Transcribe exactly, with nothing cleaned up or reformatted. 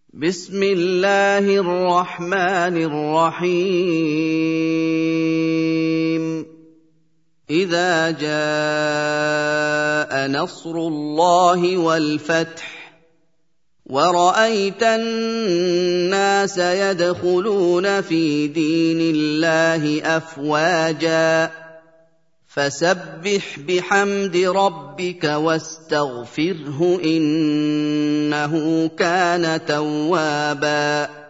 بسم الله الرحمن الرحيم إذا جاء نصر الله والفتح ورأيت الناس يدخلون في دين الله أفواجا فسبح بحمد ربك واستغفره إنه كان توابا